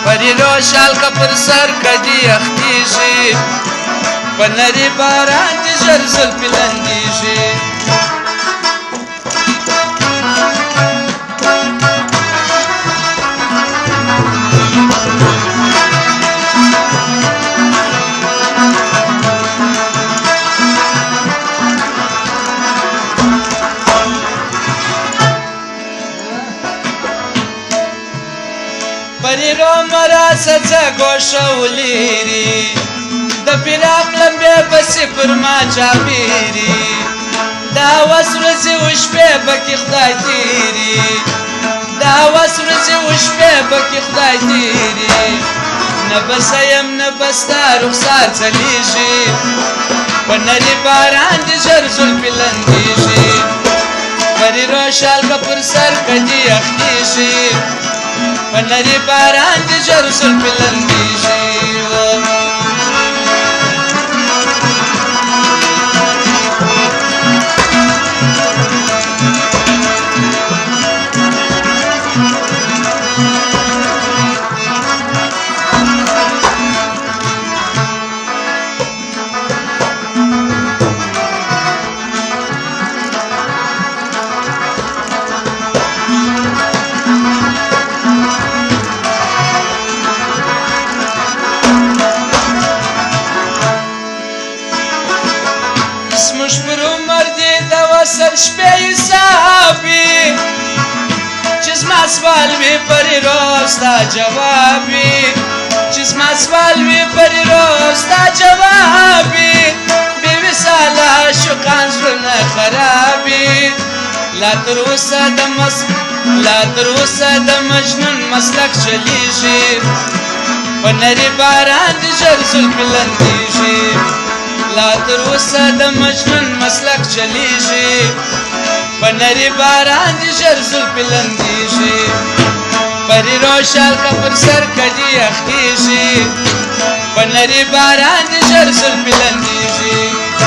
پری روشال که پر سر کدی اختیشی په نری باران دی ژر زلفې لندیږي پری رو مرا سڅه ګوشه ولیري د فراق لمبې پسې پر ما چاپېري دا هوس ورځې وشپې پکې خدای تېري دا هوس ورځې وشپې پکې خدای تېري نه بسه یم نه به ستا رخسار ځلیږي په نري باران دې ژر زلفې لندېږي پري روشال که پر سر کدي اختېږي په نري باران دې ژر زلفې لندېږي زموږ پر عمر دې د وصل شپې حساب وي چې زما سوال وي پرې روز ستا جواب وي چې زما سوال وي پرې روز ستا جواب وي بې وصاله عاشقان زړونه خراب وي لا تر اوسه د مجنون مسلک چلیږي په نري باران دې ژر زلفې لندېږي لا تر اوسه د مجنون مسلک چلیږي په نري باران دې ژر زلفې لندېږي پري روشال که پر سر کدي اختېږي په نري باران دې ژر زلفې لندېږي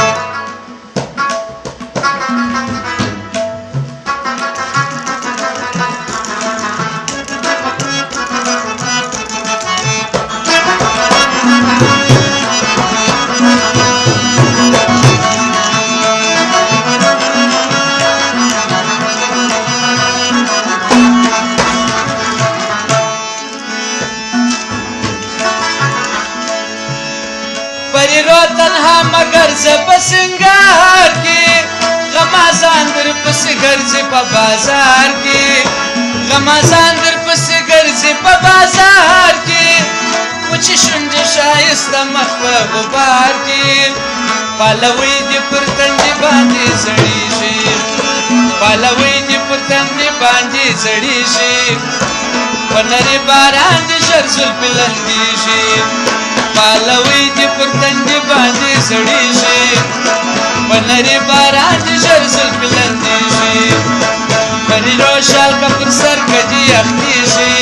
پری رو تنها مگر زه په سنګار کې غمازان در پسې ګرځي په بازار کې غمازان در پسې ګرځي په بازار کې وچې شونډې ښایسته مخ په غبار کې پالوي دې پر تندي باندې زړېږي پالوي دې پر تندي باندې زړېږي په نري باران دې ژر زلفې لندېږي پالوي دې پر تندي باندې زړېږي په نري باران دې ژر زلفې لندېږي پري روشال که پر سر کدي اختېږي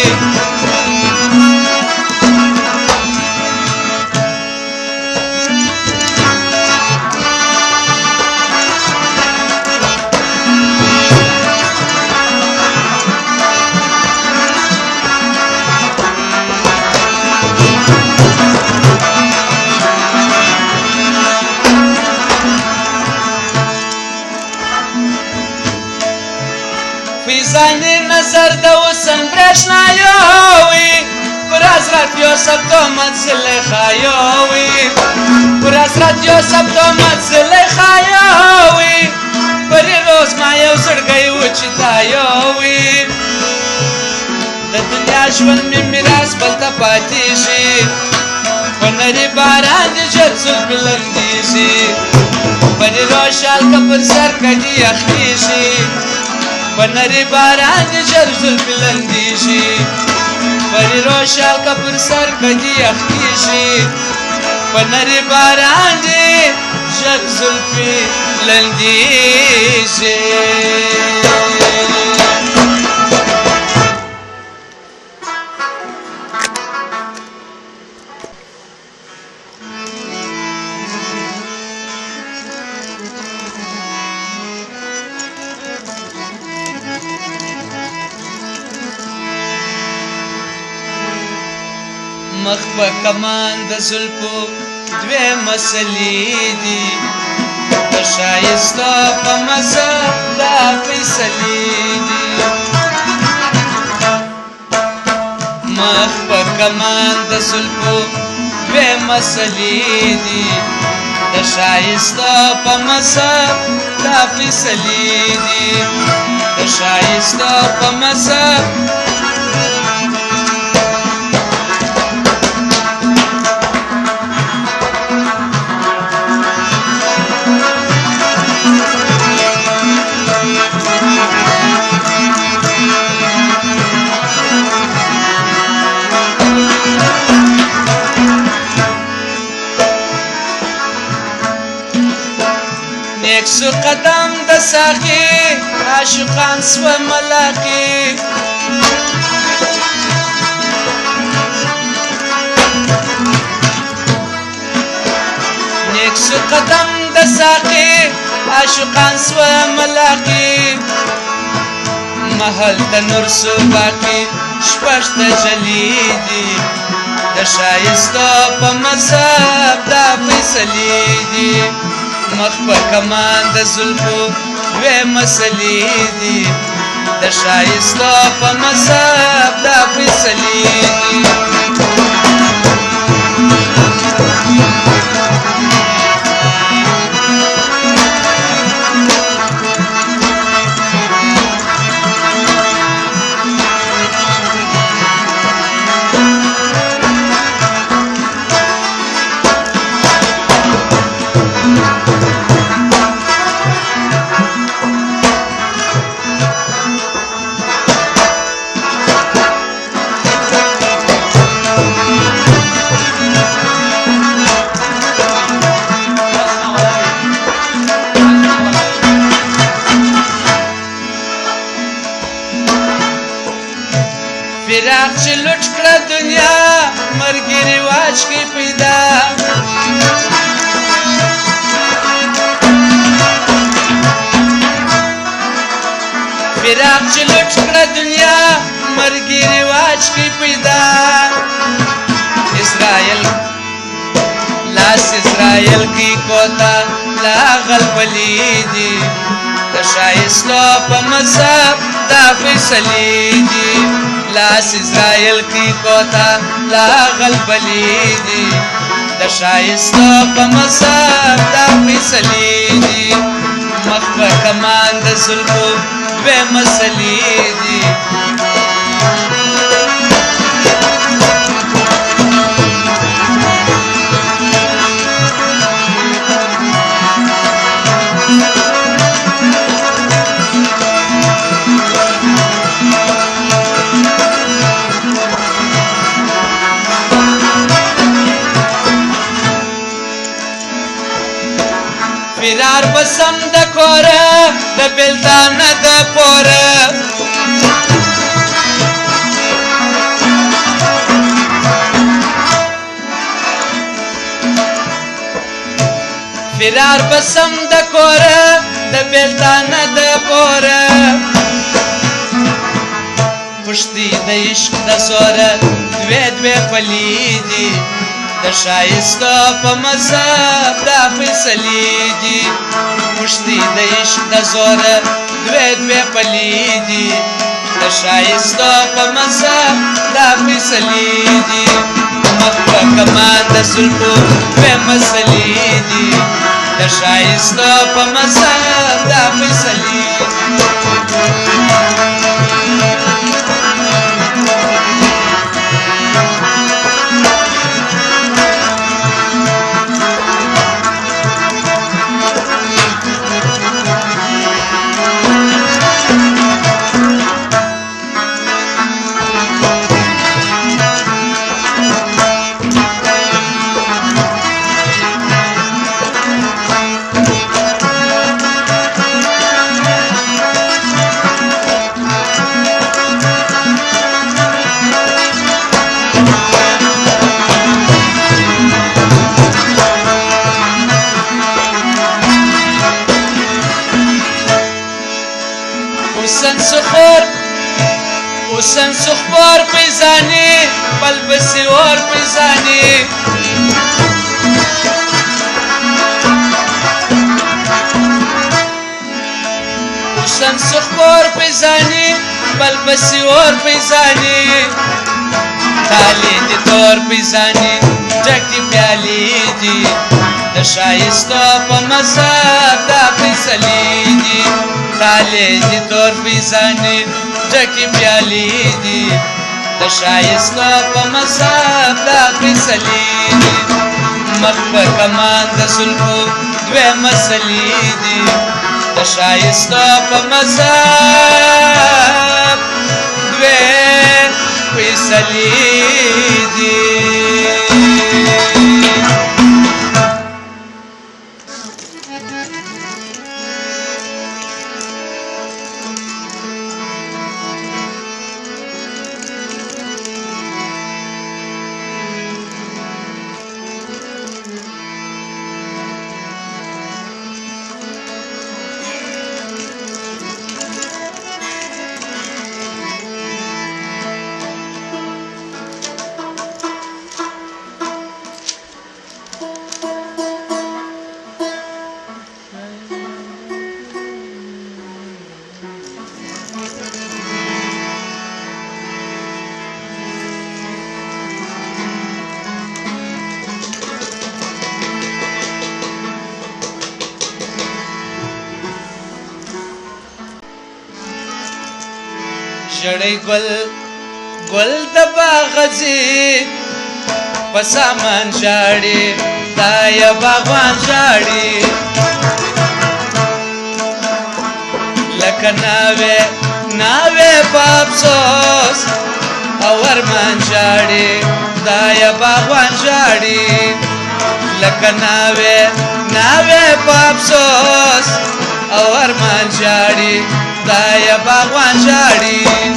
فیضانې نظر د حسن برېښنایوي پر حضرت یوسف تهمت زلیخایوي پر حضرت یوسف تهمت زلیخایوي پرې روز ما یو زړګی و چې تایوي د دنیا ژوند مې میراث بل ته پاتېږي په نري باران دې ژر زلفې لندېږي پرې روشال که پر سر کدي اختېږي په نري باران دې ژر زلفې لندېږي پري روشال که پر سر کدي اختېږي په نري باران دې ژر زلفې لندېږي مخ په کمان د زلفو دوې مسلې دي د ښایسته په مزه دا فیصلې دي مخ په کمان د زلفو دوې مسلې دي د ښایسته په مزه دا فیصلې دي د ښایسته په مزه نیک سو قدم د ساقي عاشقان سوه ملاقي نیک سو قدم د ساقي عاشقان سوه ملاقي محل د نور صبح کې شپږ تجلي دي د ښایسته په مذهب دا فیصلې دي مخ په کمان د زلفو دوې مسلې دي د ښایسته په مذهب دا فیصلې دي فراق چې لوټ کړه دنیا مرګي رواج کې پیدا فراق چې لوټ کړه دنیا مرګي رواج کې پیدا اسرائیل لاس اسرائیل کی کوتا لاغل ولیدي د ښایسته په مذهب دا فیصلې دي لاس اسرائیل کی کوتا لاغل ولیدي د ښایسته په مذهب دا فیصلې دي مخ په کمان د زلفو دوې مسلې دي فرار بسم د کوره د بلدان د پوره فرار بسم د کوره د بلدان د پوره پشتي د عشق د سوره دوې دوې پلیدي د ښایسته په مذهب دا فیصلې دي پشتي د عشق د زوره دوې دوې پلیدي د ښایسته په مذهب دا فیصلې دي مخ په کمان د زلفو دوې مسلې دي د ښایسته په مذهب دا فیصلې پسې اور پیزانې اوسن سخور پیزانې بل پسې اور پیزانې تالې دې تور پیزانې ډکې پیالې دي د ښایستو په مذهب دا فیصلې دي تالې دې تور پیزانې ډکې پیالې دي د ښایستو په مذهب دا فیصلې دي مخ په کمان د زلفو دوې مسلې دي د ښایستو په مذهب دوې فیصلې دي ژړی ګل ګل د باغ ځي په سامان ژاړي دا یې باغوان ژاړي لکه ناوې ناوې په افسوس او ارمان ژاړي دا یې باغوان ژاړي لکه ناوې ناوې په افسوس او ارمان ژاړي دا یې باغوان ژاړي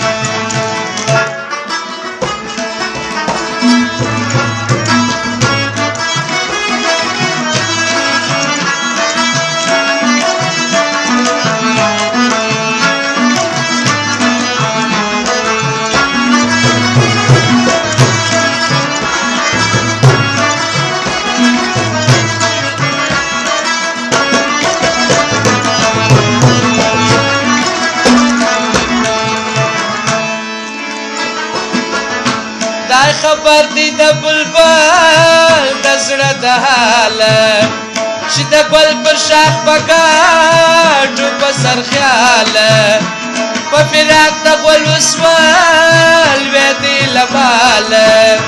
خبر دی د بلبل د زړه د حاله چې د ګل پر شاخ په ګاډو په سر خیاله په فراق د ګل وسول ویدې له باله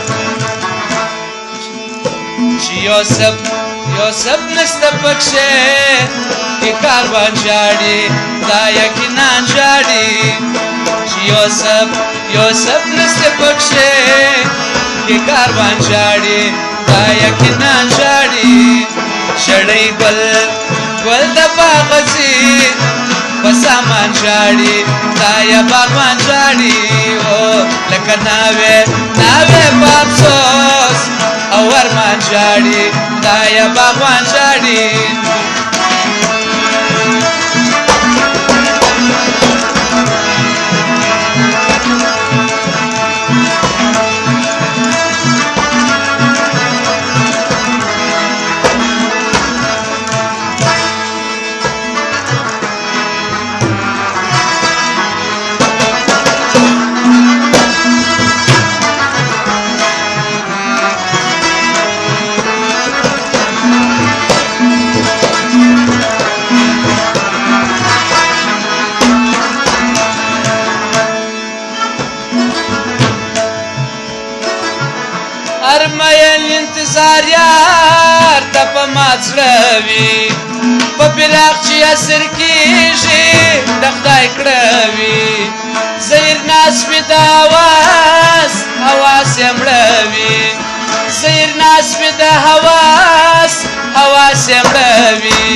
چې یوسف نسته پکښې کې کاروان ژاړي دا یقینا ژاړي چې یوسف نسته پکښې کې کاروان ژاړي دا یقینا ژاړي ژړی ګل ګل د باغ ځي په سامان ژاړي دا یې باغوان ژاړي او لکه ناوې ناوې په افسوس او ارمان ژاړي دا یې باغوان ژاړي ارمین انتظار یار ته په مات زړه وي په فراق چې اسر کېږي د خدای کړه وي زهیر ناز مې د حواس یې مړه وي زهیر ناز مې د حواس یې مړه وي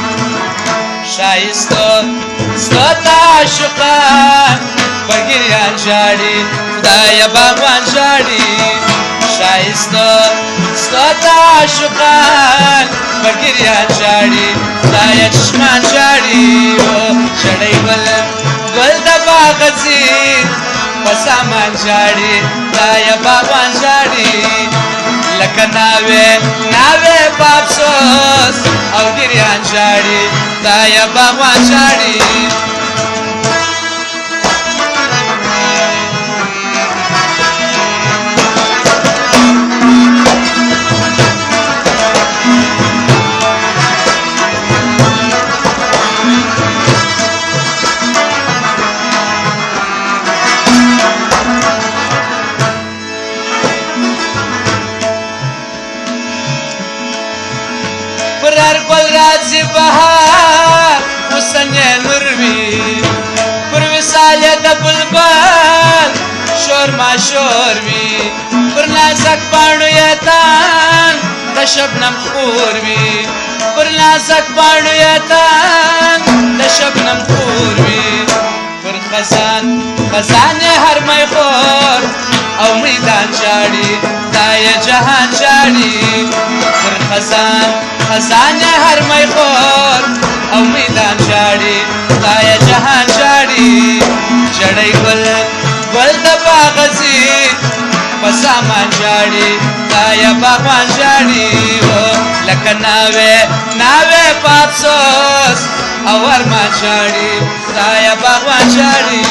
ښایستو ستا ته عاشقان په ګریان ژاړي خدایه باغوان ژاړي ښایسته ستا ته عاشقان په ګریان ژاړي خدایه چشمان ژاړي ژړی ګل ګل د باغ ځي په سامان ارمان ژاړي دا یا باغوان ژاړي لکه ناوې په افسوس او ګریان ژاړي دا یا باغوان ژاړي پر هر ګل راځي بهار حسن یې نور وي پر وصال یې د بلبل شور ماشور وي پر نازک پاڼو یې تان د شبنم خور وي پر نازک پاڼو یې تان د شبنم خور وي پر خزان یې هر می خور او میدان ژاړي دا یې جهان ژاړي پر خزان یې هر می خور او میدان ژاړي دا یې جهان ژاړي ژړی ګل د باغځي په سامان ژاړي دا یې باغوان ژاړي لکه ناوې په افسوس او ارمان ژاړي دا یې باغوان ژاړي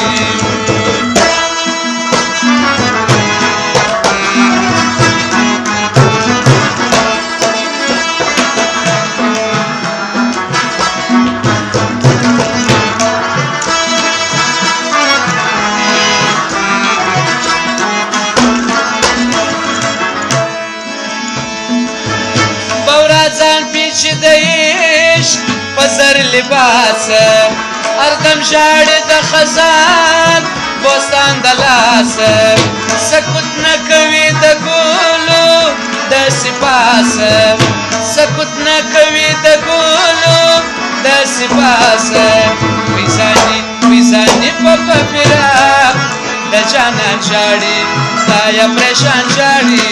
ځان پیچیده عشق په زر لباس هردم ژاړي د خزان بوستان د لاس سکوت نه کوي د ګلو داسې پاس سکوت نه کوي د ګلو داسې پاس ویزاني په فراق د جانان ژاړي دا یا پریشان ژاړي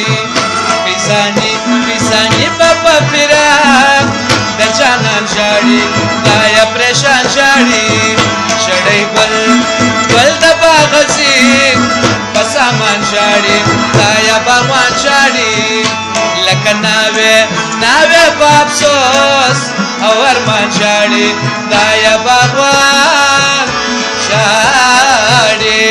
پیسانی په فراق د جانان ژاړي دا یا پریشان ژاړي ژړی ګل د باغځي په سامان ژاړي دا یا باغوان ژاړي لکه ناوې په افسوس او ارمان ژاړي دا یا باغوان ژاړي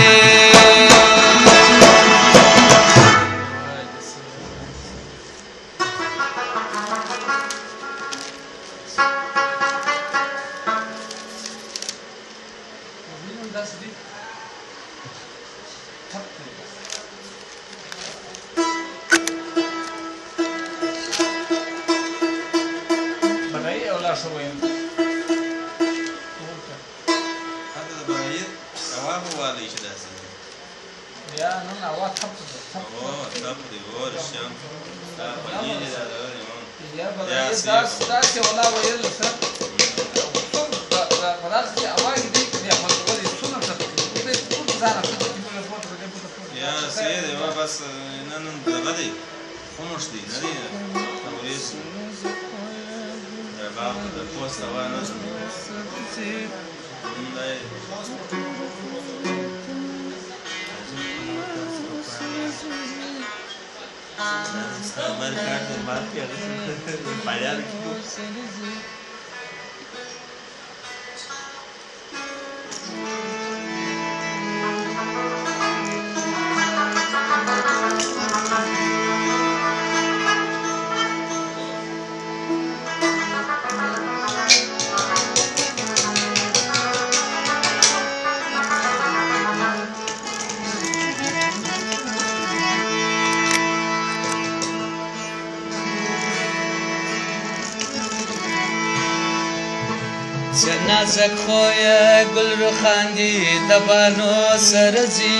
نازک خویه گل رو خاندی دبانو سرزی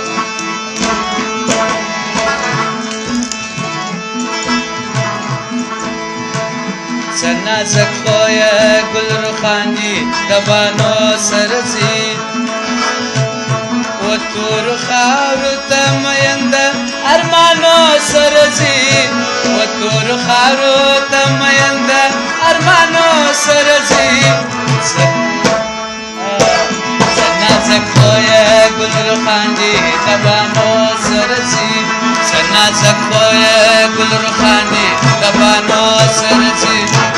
نازک خویه گل رو خاندی دبانو سرزی و تور خاورو تمینده ارمانو سرزی و تور خاورو تمینده ارمانو سرزی نازک خویه گل ګل روخاندي دبانو سرسي سنا زکوي ګل روخاندي دبانو سرسي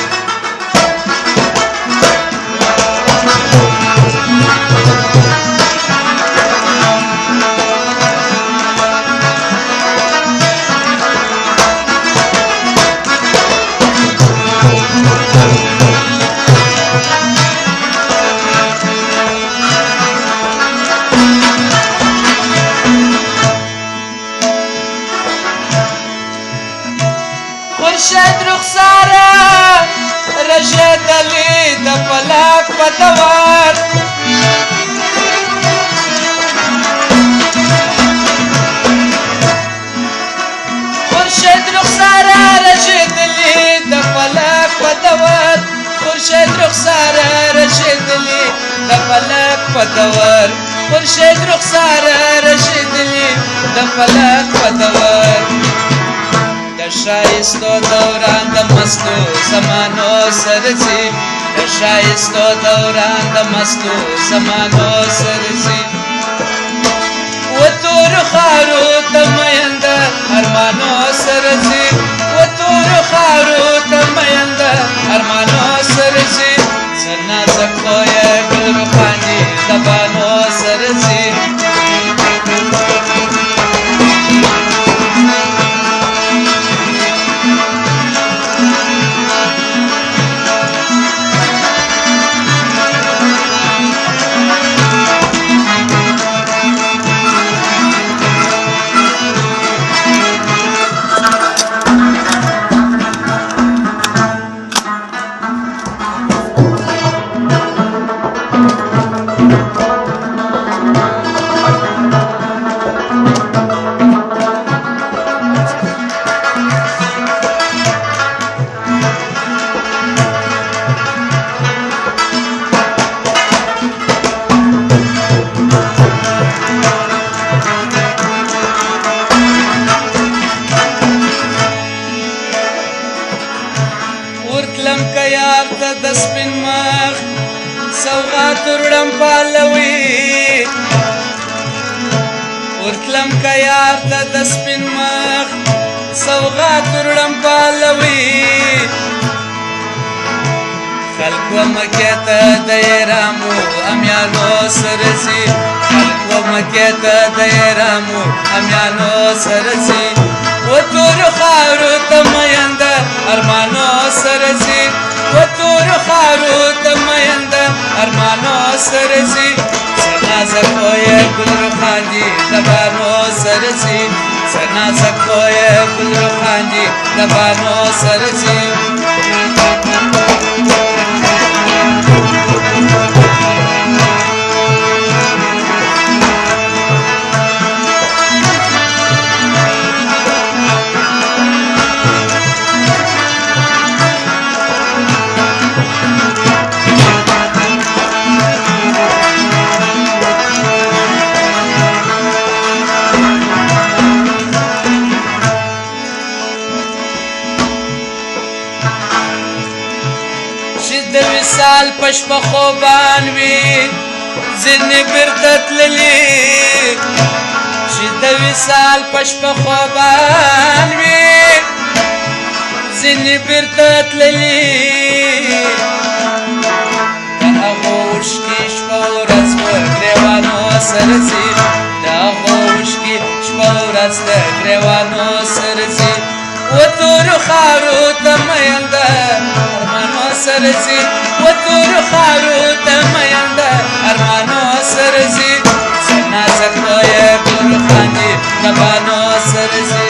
خورشید رخساره رژیدلی د فلک په دوار خورشید رخساره رژیدلی د فلک په دوار خورشید رخساره رژیدلی د فلک په دوار خورشید رخساره رژیدلی د فلک په دوار شایستو دوران د مستو زمانو سرسي د شایستو دوران د مستو زمانو سرسي و تور خارو ته میند ارمانو سرسي و تور خارو ته میند ارمانو سرسي سنا زکوي ګل روخاندي دبانو سرسي ورتلم که یار ته د سپین مخ سوغات وړم پالوي ورتلم که یار ته د سپین مخ سوغات وړم پالوي خلکو مکې ته د ایرامو امیانو سرسي خلکو مکې ته د ایرامو امیانو سرسي و تور خارو ته میند ارمانو سرسي و تور خارو ته میند ارمانو سرسي سنا زکوي ګل روخاندي دبانو سرسي سنا زکوي ګل روخاندي دبانو سرسي د وصال پشپ خوبان وي ځینې بیرته تللي چې د وصال پشپ خوبان وي ځینې بیرته تللي د هغو اوښکې شپه ورځ په ګریوانو سرځي د هغو اوښکې شپه ورځ د ګریوانو سرځي و تور خارو ته میل ده ارمانو سرځي و تور خارو ته میل ده ارمانو سرځي سنا زکوي ګل روخاندي دبانو سرځي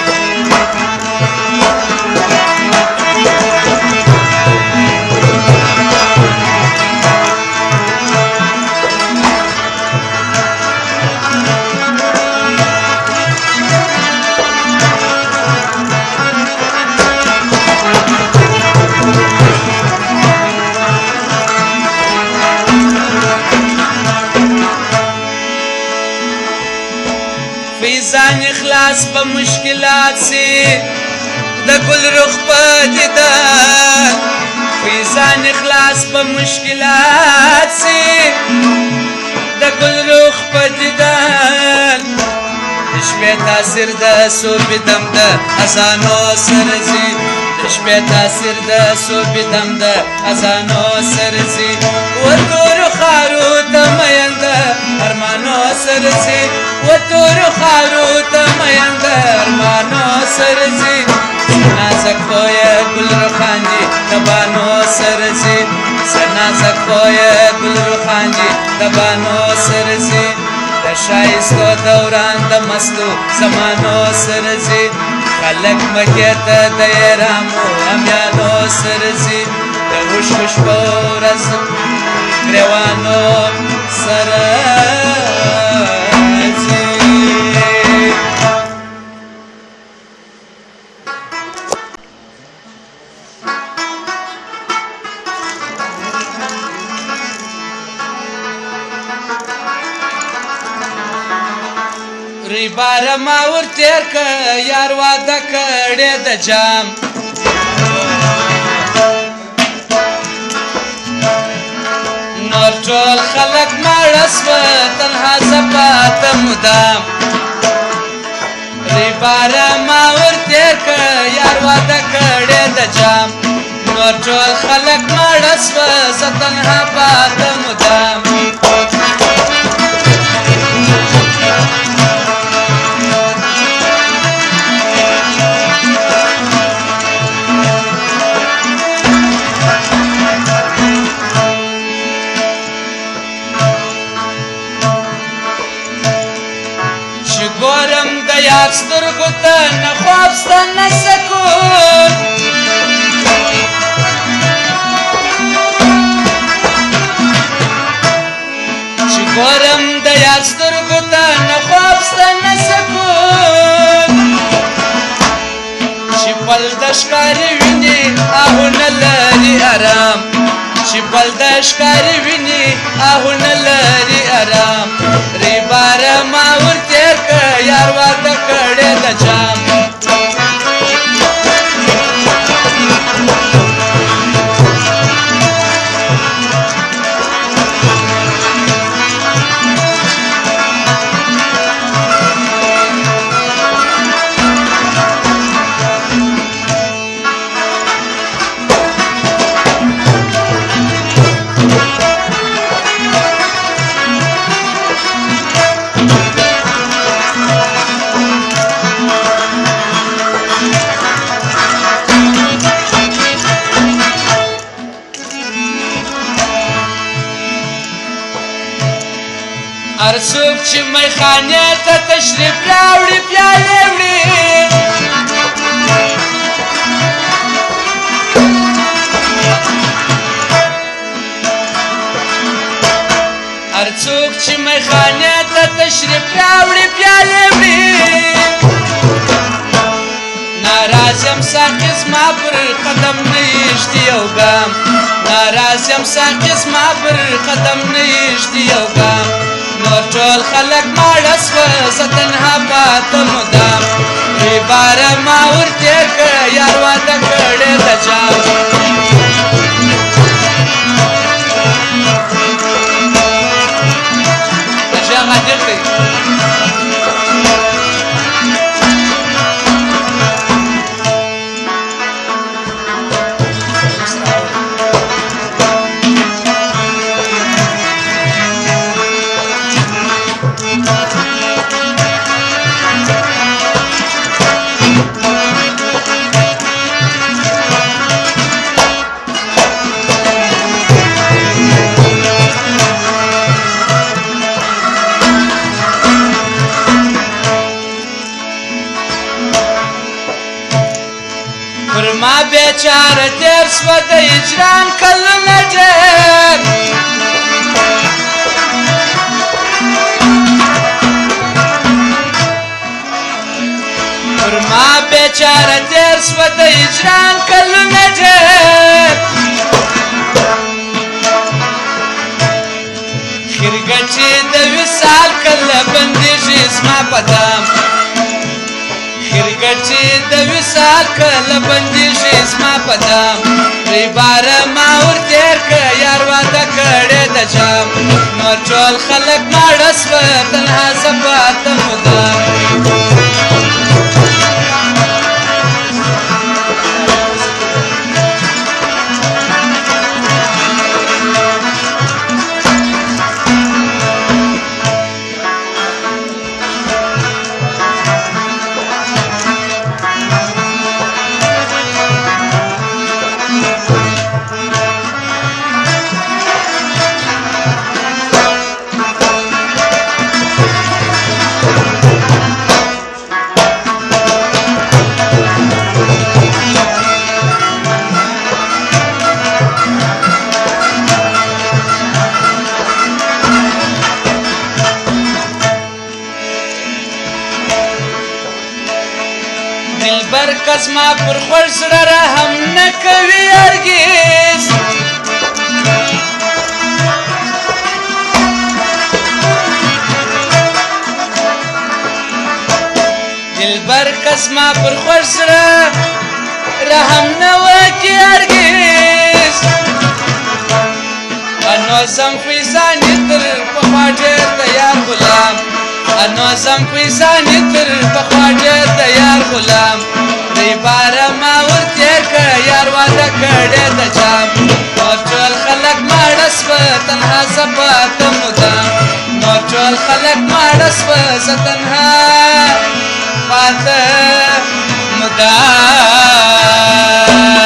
فیضان اخلاص په مشکلات سي د ګل رخ په دیدار فیضان اخلاص په مشکلات سي د ګل رخ په دیدن د شپې تاثیر د صوفي دم د اذانو سره ځي د شپې تاثیر د صوفي دم د اذانو سره ځي وتورو خارو ته مین د ارمانو سره ځي وتورو خارو ته مین د ارمانو سره ځي نازک خویه ګل رخانجي د بانو سره ځي نازک خویه ګل رخانجي د بانو سره ځي د ښایستو دوران د مستو زمانو سره ځي خلک مکې ته د ایرامو امیانو سره ځي د وشکو شپو ورځ ګریوانو سره ځي ری بار ما ور تیر که یار واده کړی د جام نور ټول خلک ماړه سوه تنها زه پاته مدام ری بار ما ور تیر که یار واده کړی د جام نور ټول خلک ماړه سوه زه تنها پاته مدام ګورم د یار سترګو ته نه خواب سته نه سکون چې ګورم د یار سترګو ته نه خواب سته نه سکون چې پل د ښکاري ویني آهو نه لري ارام چې پل د ښکاري ویني آهو نه لري ارام ری باره ما ور تیر که یار واده کړی د جام هر څوک چې میخانې ته تشریف راوړي پیالې وړي هر څوک چې میخانې ته تشریف راوړي پیالې وړي ناراض یم ساقي زما پر قدم نه ایږدي یو ګام ناراض یم ساقي زما پر قدم نه ایږدي یو ګام نور ټول خلک ماړه سوه زه تنها پاته مدام ری باره ما ور تیر که یار واده کړی د جام اشیا غادر دی پر ما بیچاره تیر سوه د هجران کلونه ډېر پر ما بیچاره تیر سوه د هجران کلونه ډېر خرګچې د وصال کله بندېږي زما په دام ګرګټ چې د وصال کله بندېږي زما په دام دوی باره ما ورتېر که یار واده کړې د جام نور ټول خلک ماړه سوه تنها زه پاته مدام دلبر کس ما پر خوږ زړه رحم نه کوي هرګز دلبر کس ما پر خوږ زړه رحم نه وکي هرګز انو زم فیضانې تر پخوا ډېر د یار غلام انو زم فیضانې تر پخوا ډېر د یار غلام دی باره ما ورتېر که یار واده کړې د جام نور ټول خلک ماړه سوه تنها زه پاته مدام نور ټول خلک ماړه سوه زه تنها پاته مدام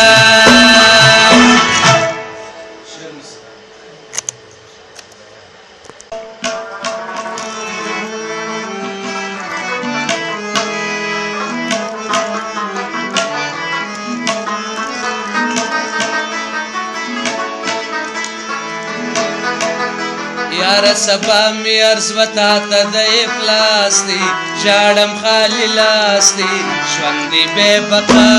یاره سبا مې عرض و تا ته د افلاس دی ژاړم خالي لاس دی ژوند دی بې بقا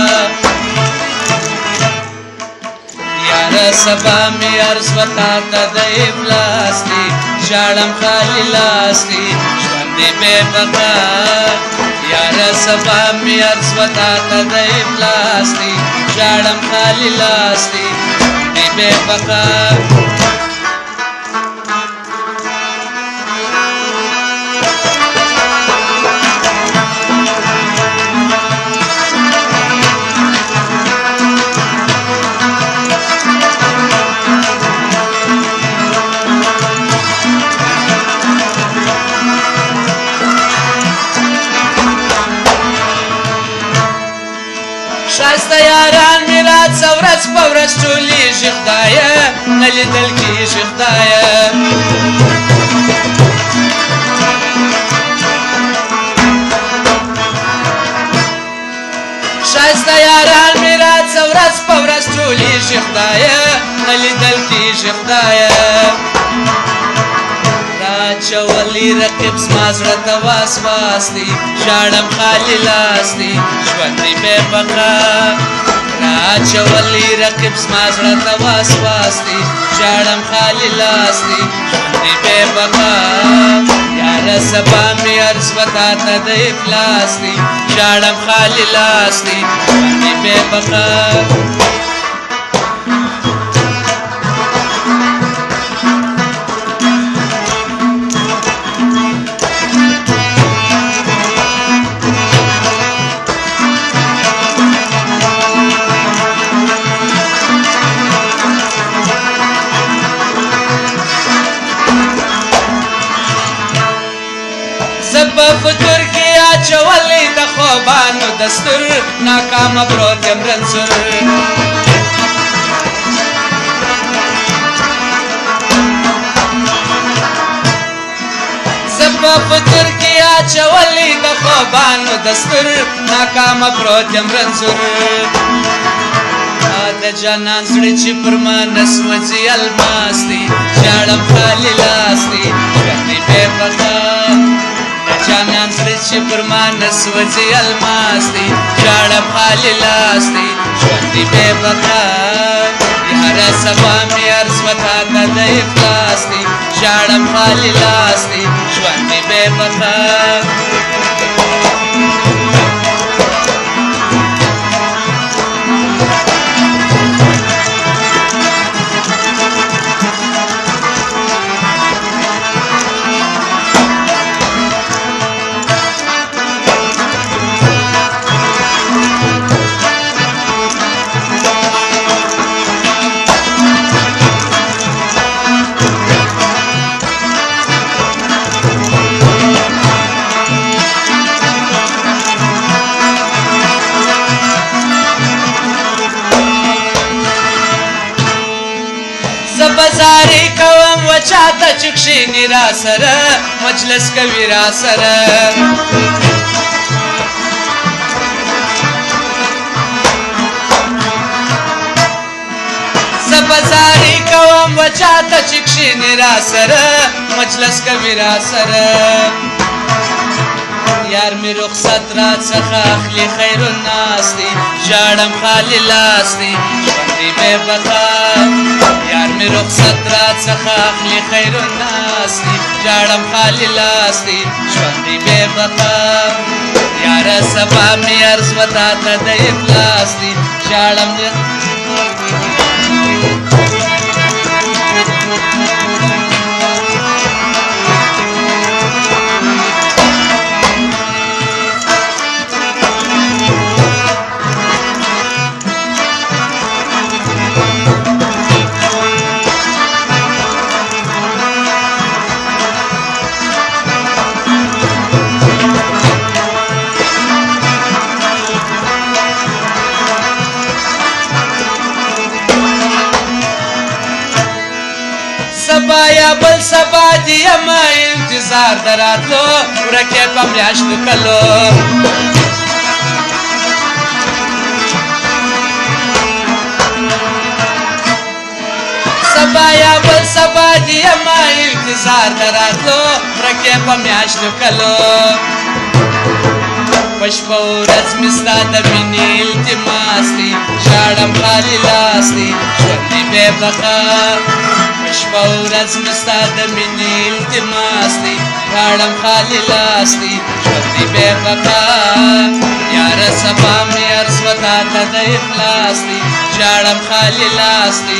یاره سبا مې عرض و تا ته د افلاس دی ژاړم خالي لاس دی ژوند دی بې بقا یاره سبا مې عرض و تا ته د افلاس دی ژاړم خالي لاس دی ژوند دی بې بقا ښایسته یاران مې راځه ورځ په ورځ ټولېږي خدایه نه لیدل کېږي خدایه ښایسته یاران مې راځه ورځ په ورځ ټولېږي خدایه نه لیدل کېږي خدایه راچولی رقیب زما زړه ته واس واس دی ژاړم خالي لاس دی ژوند دی بې بقا راچولی رقیب زما زړه ته واس واس دی ژاړم خالي لاس دی ژوند دی بې بقا یاره سبا مې عرض و تا ته د افلاس دی ژاړم خالي لاس دی ژوند دی بې بقا زبا فتور کی اچولی د خوبانو دستور ناکام پروت یم رنځور زبا فتور کی اچولی د خوبانو دستور ناکام پروت یم رنځور د جانان زړه چې پر ما نسوځي الماس دی ژاړم خالي لاس دی ژوند دی بې بقا جانان زړه چې پر ما نسوځي الماس دی ژاړم خالي لاس دی ژوند دی بې بقا یاره سبا مې عرض و تا ته د افلاس دی ژاړم خالي لاس دی ژوند دی بې بقا زبزاری کوم و چاته چې کښېني را سره مجلس کوي را سره زبزاری کوم و چاته چې کښېني را سره مجلس کوي را سره یار می رخصت راڅخه اخلي خیر الناس دی ژاړم خالي لاس دی ژوندی بې بقا یار می رخصت راڅخه اخلي خیر الناس دی ژاړم خالي لاس دی ژوندی بې بقا یاره سبا می عرض و تا ته د افلاس دی ژاړم سبا یا بل سبا دی اما انتظار دراتلو ورکه په میاشتو کلو سبا یا بل سبا دی اما انتظار دراتلو ورکه په میاشتو کلو پشپا ورځ مې ستا د مینې التماس دی ژاړم خالي لاس دی ژوندی بې بقا شپه ورځ مې ستا د مینې التماس دی ژاړم خالي لاس دی ژوندی بې بقا یاره سبا مې عرض و تا ته د اخلاص دی ژاړم خالي لاس دی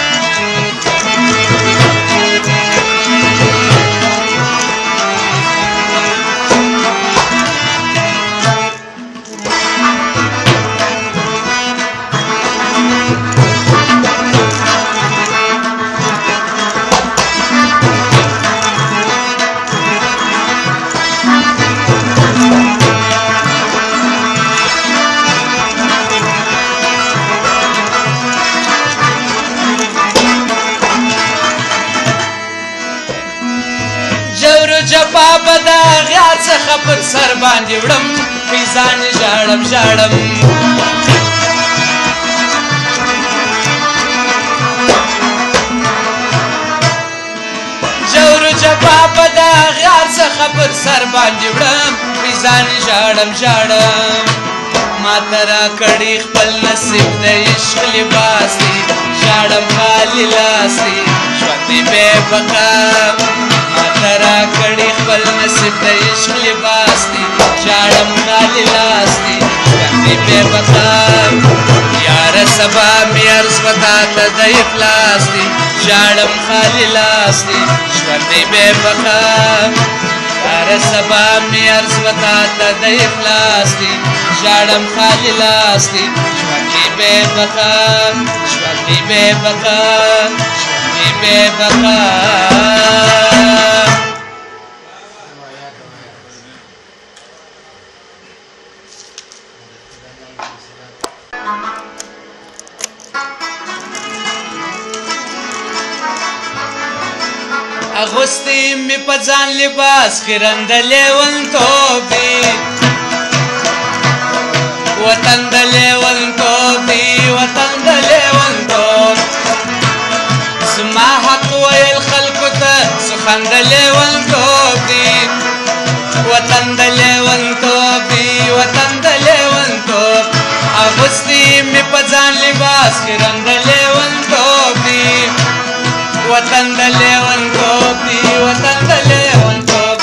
جپا بدا غیار څخه پر سر باندې وړم پیزان ژاړم ژاړم جور جپا بدا غیار څخه پر سر باندې وړم پیزان ژاړم ژاړم ما ترا کړي خپل نصیب د عشق لباس دی ژاړم خالي لاس دی ژوندی بې بقا ترا کړي خپل نصیب د عشق لباس دی ژاړم خالي لاس دی ژوندی بې بقا یاره سبا مې عرض و تا ته د اخلاص دی ژاړم خالي لاس دی ژوندی بې بقا یاره سبا مې عرض و تا ته د اخلاص دی ژاړم خالي لاس دی ژوندی بې بقا ژوندی بې بقا ژوندی بې بقا اغوستی می په ځان لباس خیرند لیونتوب دی وطن د لیونتوب دی وطن د لیونتوب زما حق ویل خلکو ته سخن د لیونتوب دی وطن د لیونتوب دی وطن د لیونتوب اغوستی می په ځان لباس خیرند لیونتوب دی وطن د لیونتوب دی وطن د لیونتوب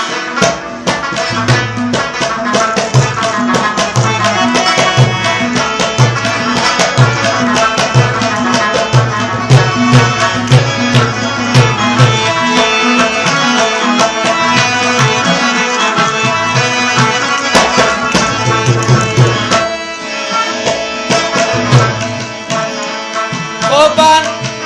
خوبان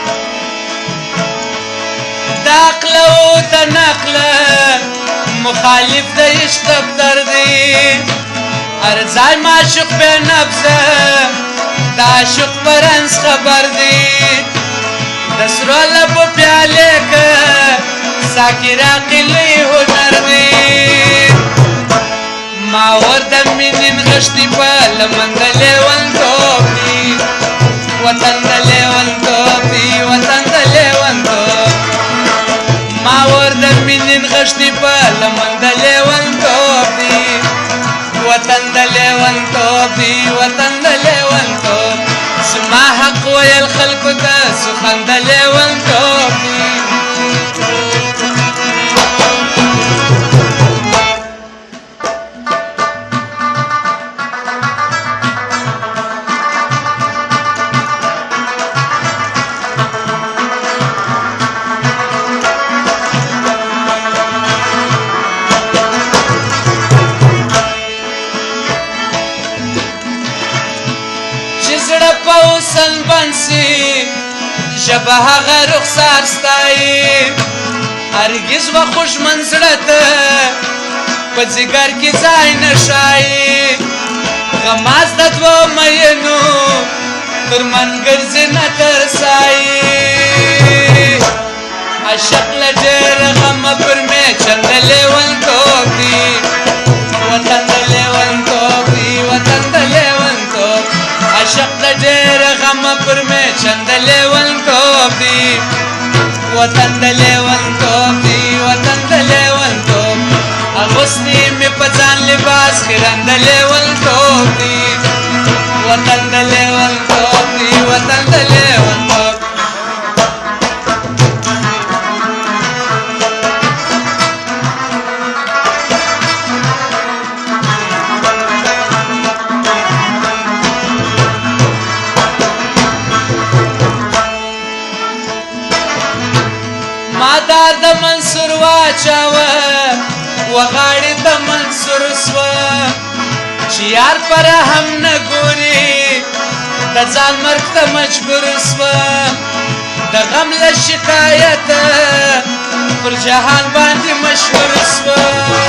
نقل و د نقل مخالف د عشق دفتر دی هر ځای معشوق بې نبضه د عاشق په رنځ خبر دی د سرو لبو پیالې که ساقي راقي لوی هنر دی ما ور د مینې نغښتي په لمن د لیونتوب دی وطن د لیونتوب دی وطن د لیونتوب ما ور د مینې نغښتي په لمن د لیونتوب دی وطن د لیونتوب دی وطن د لیونتوب زما حق ویل خلکو ته سخن د لیونتوب دی پوسن بنسی ژبه هغه رخسار ستایي هرګز به خوشمن زړه ته په ځیګر کې ځای نه ښایي غماز د دوو مینو تر من ګرځي نه ترسایي عشق له ډېره غمه پر مې چنده لیونتوب دی وطن د لیونتوب دی وطن د لیونتوب عشق د ډېره غمه پر مې چنده لیونتوب دی وطن د لیونتوب دی وطن د لیونتوب اغوستي مې په ځان لباس خیرن د لیونتوب دی وطن د لیونتوب دی وطن د لیونتوب مادار د منصور واچاوه وغاړې د منصور سوه چې یار پر هم نه ګوري د ځان مرګ ته مجبور سوه د غم له شکایته پر جهان باندې مشهور سوه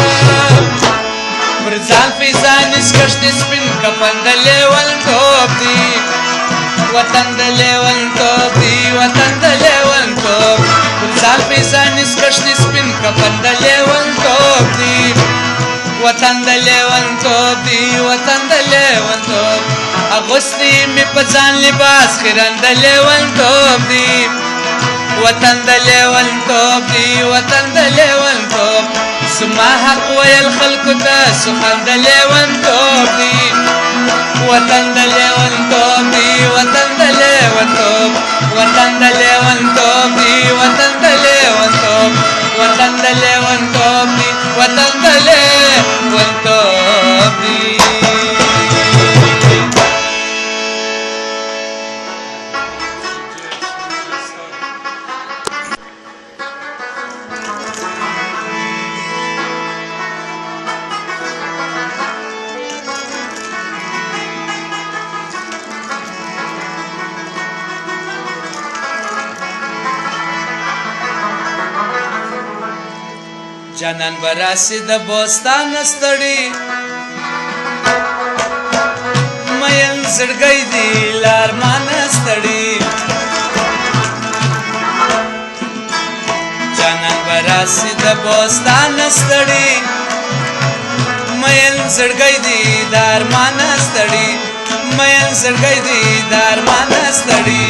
پر ځان فیضانس کښتې سپین کفن د لیونتوب دی وطن د لیونتوب دی وطن د لیونتوب پر ځان فیضانس کښتې سپین کفن د لیونتوب دی وطن د لیونتوب دی وطن د لیونتوب اغوستي مې په ځان لباس خیرن د لیونتوب دی وطن د لیونتوب دی وطن د لیونتوب زما حق ویل خلکو ته سخن د لیونتوب دی وطن د لیونتوب دی وطن د لیونتوب وطن د لیونتوب دی وطن د لیونتوب وطن د لیونتوب دی وطن د لیونتوب دی جانان براسی د بوستان ستړي مین زړګی دی لارمان ستړي جانان براسی د بوستان ستړي مین زړګی دی دارمان ستړي مین زړګی دی دارمان ستړي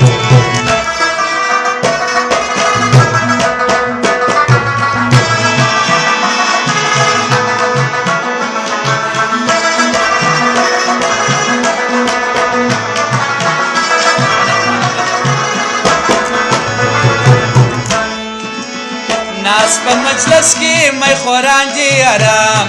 ناس په مجلس کې مې خوران دي آرام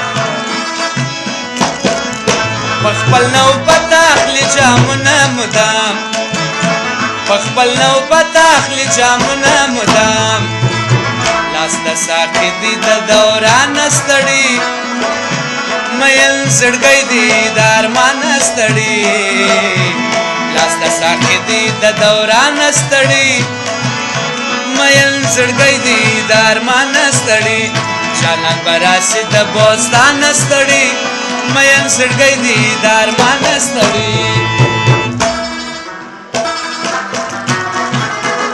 پخپل نو پتا اخلي جامونه مدام پخپل نو پتا اخلي جامونه مدام لاس د ساقي دي د دوران ستړي مېل زړګي دي دارمان ستړي لاس د ساقي دي د دوران ستړي مین زړګی دی دارمان ستړي جانان براسی د بوستان ستړي مین زړګی دی دارمان ستړي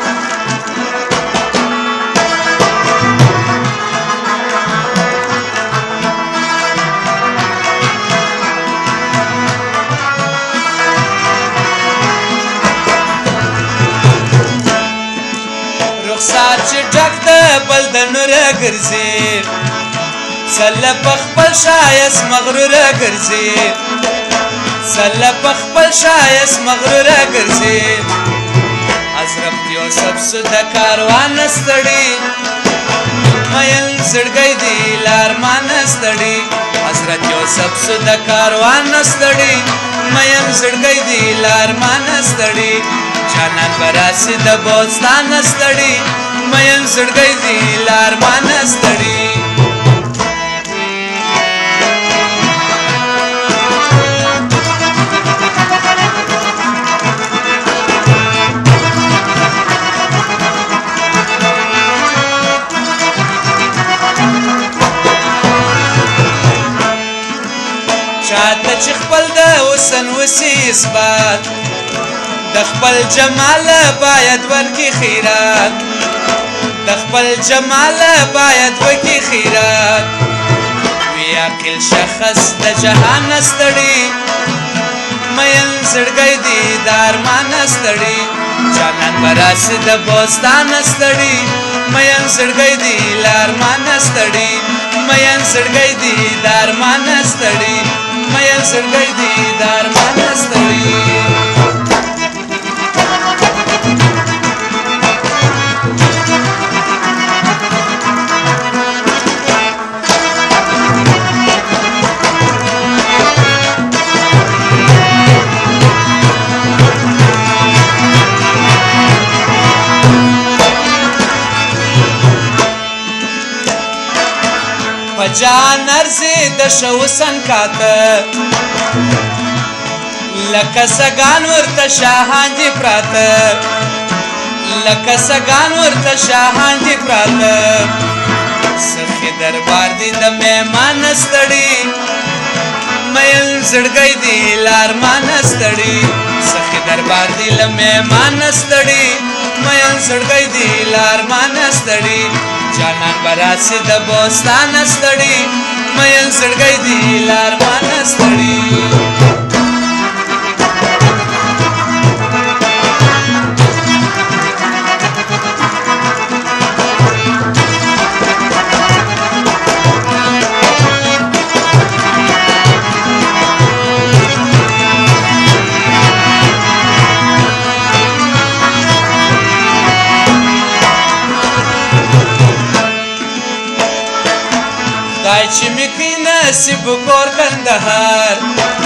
بل د نوره ګرځي سله په خپل ښایست مغروره ګرځي سله په خپل ښایست مغروره ګرځي حضرت یوسف سو د کاروان ستړي مین زړګی دی لارمان ستړي حضرت یوسف سو د کاروان ستړي مین زړګی دی لارمان ستړي جانان براسي د بوستان ستړي مین زړګی دی لارمان ستړي چاته چې خپل د حسن وسي اثبات د خپل جمال باید ورکي خیرات د خپل جمال باید ورکي خیرات وی عاقل شخص د جهان ستړي مین زړګی دی د ارمان ستړي جانان براسي د بوستان ستړي مین زړګی دی د ارمان ستړي مین زړګی دی د ارمان ستړي مین زړګی دی د ارمان ستړي جان ارزی د شوسن کاته لکه سگان ورته شاهان دی پراته لکه سگان ورته شاهان دی پراته سخی دربار دی د مهمان ستړي مین زړګی دی لارمان ستړي سخی دربار دی ل مهمان ستړي مین زړګی دی لارمان ستړي جانان براسي د بوستان ستړي مین زړګی دی لارمان ستړي خدای چې مې کړي نصیب کور کندهار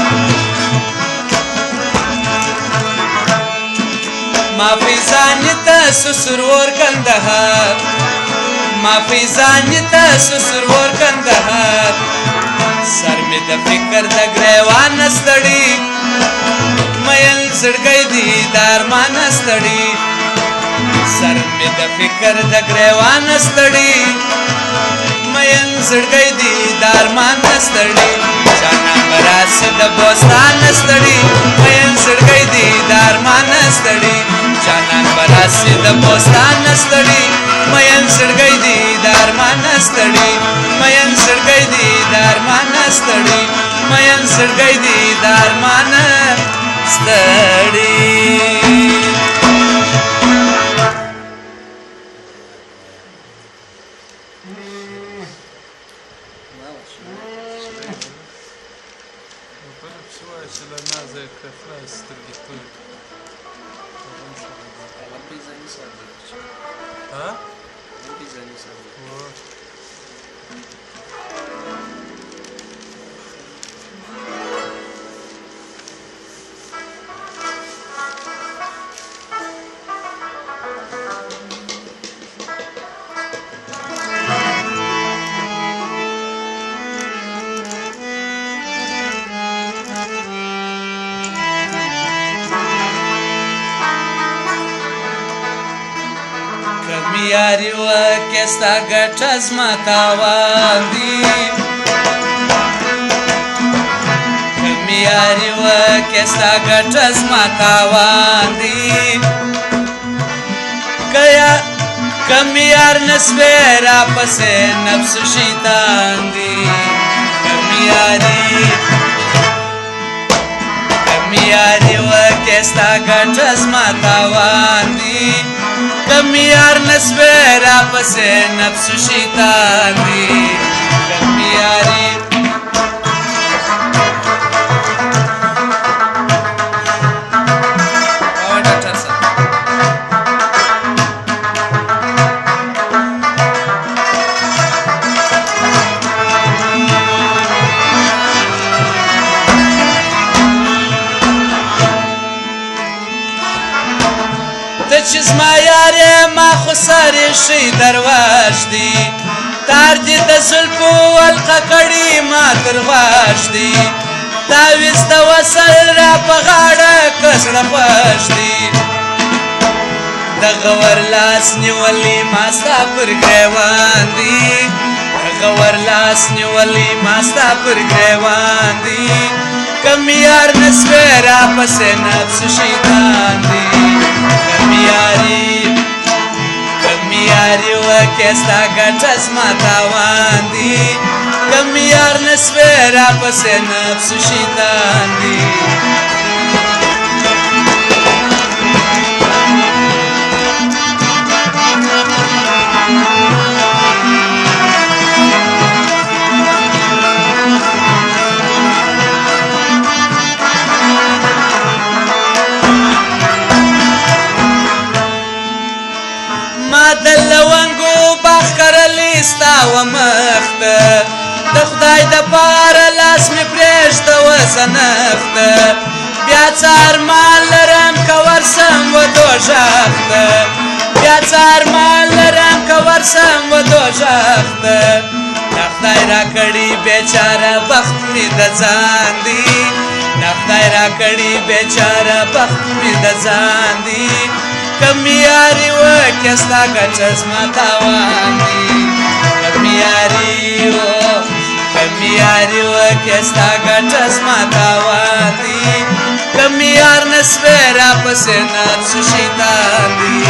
ما فیضانې ته سسرور کندهار ما فیضانې ته سسرور کندهار سر مې د فکر د ګریوان ستړي مین زړګی دی د ارمان ستړي سر مې د فکر د ګریوان ستړي مین زړګی دی د ارمان ستړي جانان براسي د بوستان ستړي مین زړګی دی د ارمان ستړي جانان براسي د بوستان ستړي مین زړګی دی د ارمان ستړي مین زړګی دی د ارمان ستړي مین زړګی دی د ارمان ستړي یاری وکستا ګټه زما تاوان دي کمی یاری وکستا ګټه زما تاوان دي کیا کمی یار نسبه را پسې نفس شیطان دي کمی یاری وکستا ګټه زما تاوان دي کم یار نسوی را پسی نفس و شیطان دی کم یاری چیز ما یاری ما خساری شی درواش دی تار دی د زلفو ولقه کړي ما درواش دی تاویز د وصل را په غاړه کسړه خوش دی د غور لاس نیولی ما ستا پر ګریوان دی د غور لاس نیولی ما ستا پر ګریوان دی کم یار نسوی را پسې نفس شیطان دی کم یاری وکې ستا ګټه زما تاوان دی کم یار نسوی را پسې نفس شیطان دی ستا و مخت د خدای د پاره لاس می پرېږده وزنخت بیا څه ارمان لرم که ورسم و دوژخ ته بیا څه ارمان لرم که ورسم و دوژخ ته نه خدای راکړي بېچاره بخت مې د ځان دی نه خدای راکړي بېچاره بخت مې د ځان دی کم یاري وکړې ستا ګټه زما تاوان دی کم یاری وکړې ستا ګټه زما تاوان دی کم یار نسوی را پسې نفس شیطان دی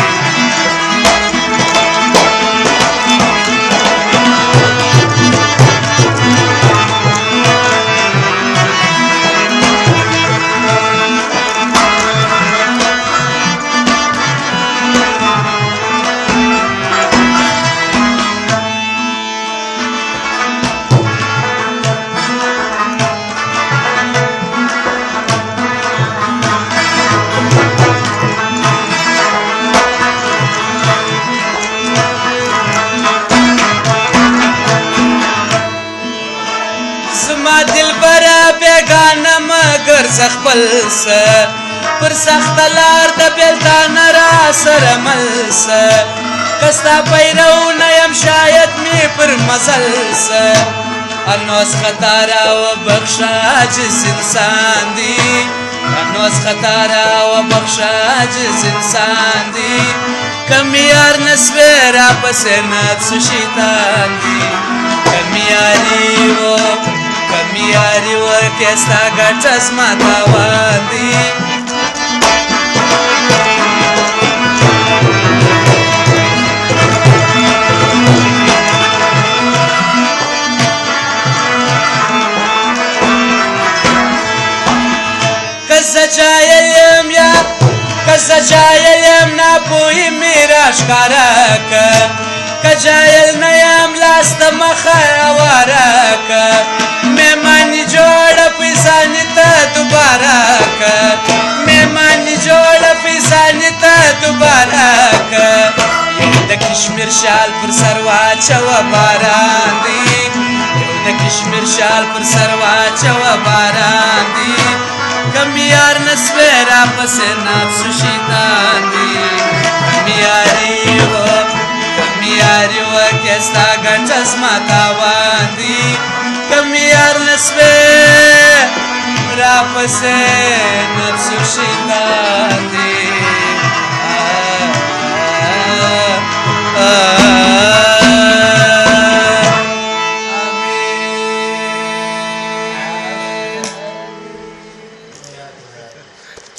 ګرځه خپل څه پر سخته لار د بېلتانه را سره مل څه که ستا پیرو نه یم شاید مې پر مزل څه انوس خطا راوبخشه عاجز انسان دی انوس خطا راوبخشه عاجز انسان دی کم یار نسوی را پسې نفس شیطان دی کم یاري و کم یاری وکړې ستا ګټه زما تاوان دی که زه جاهل یم یا که زه جاهل یم ناپوهي مې راښکاره که که جاهل نه یم لاس د مخه اواره که مهماني جوړه پیساني ته دوباره که مهماني جوړه پیساني ته دوباره که یو د کشمیر شال پر سر واچوه باران دی یو د کشمیر شال پر سر واچوه باران دی کم یار نسوی را پسې نفس شیطان دی کم یاري یاری وکړې ستا ګټه زما تاوان دی کم یار نسوی را پسې نفس شیطان دی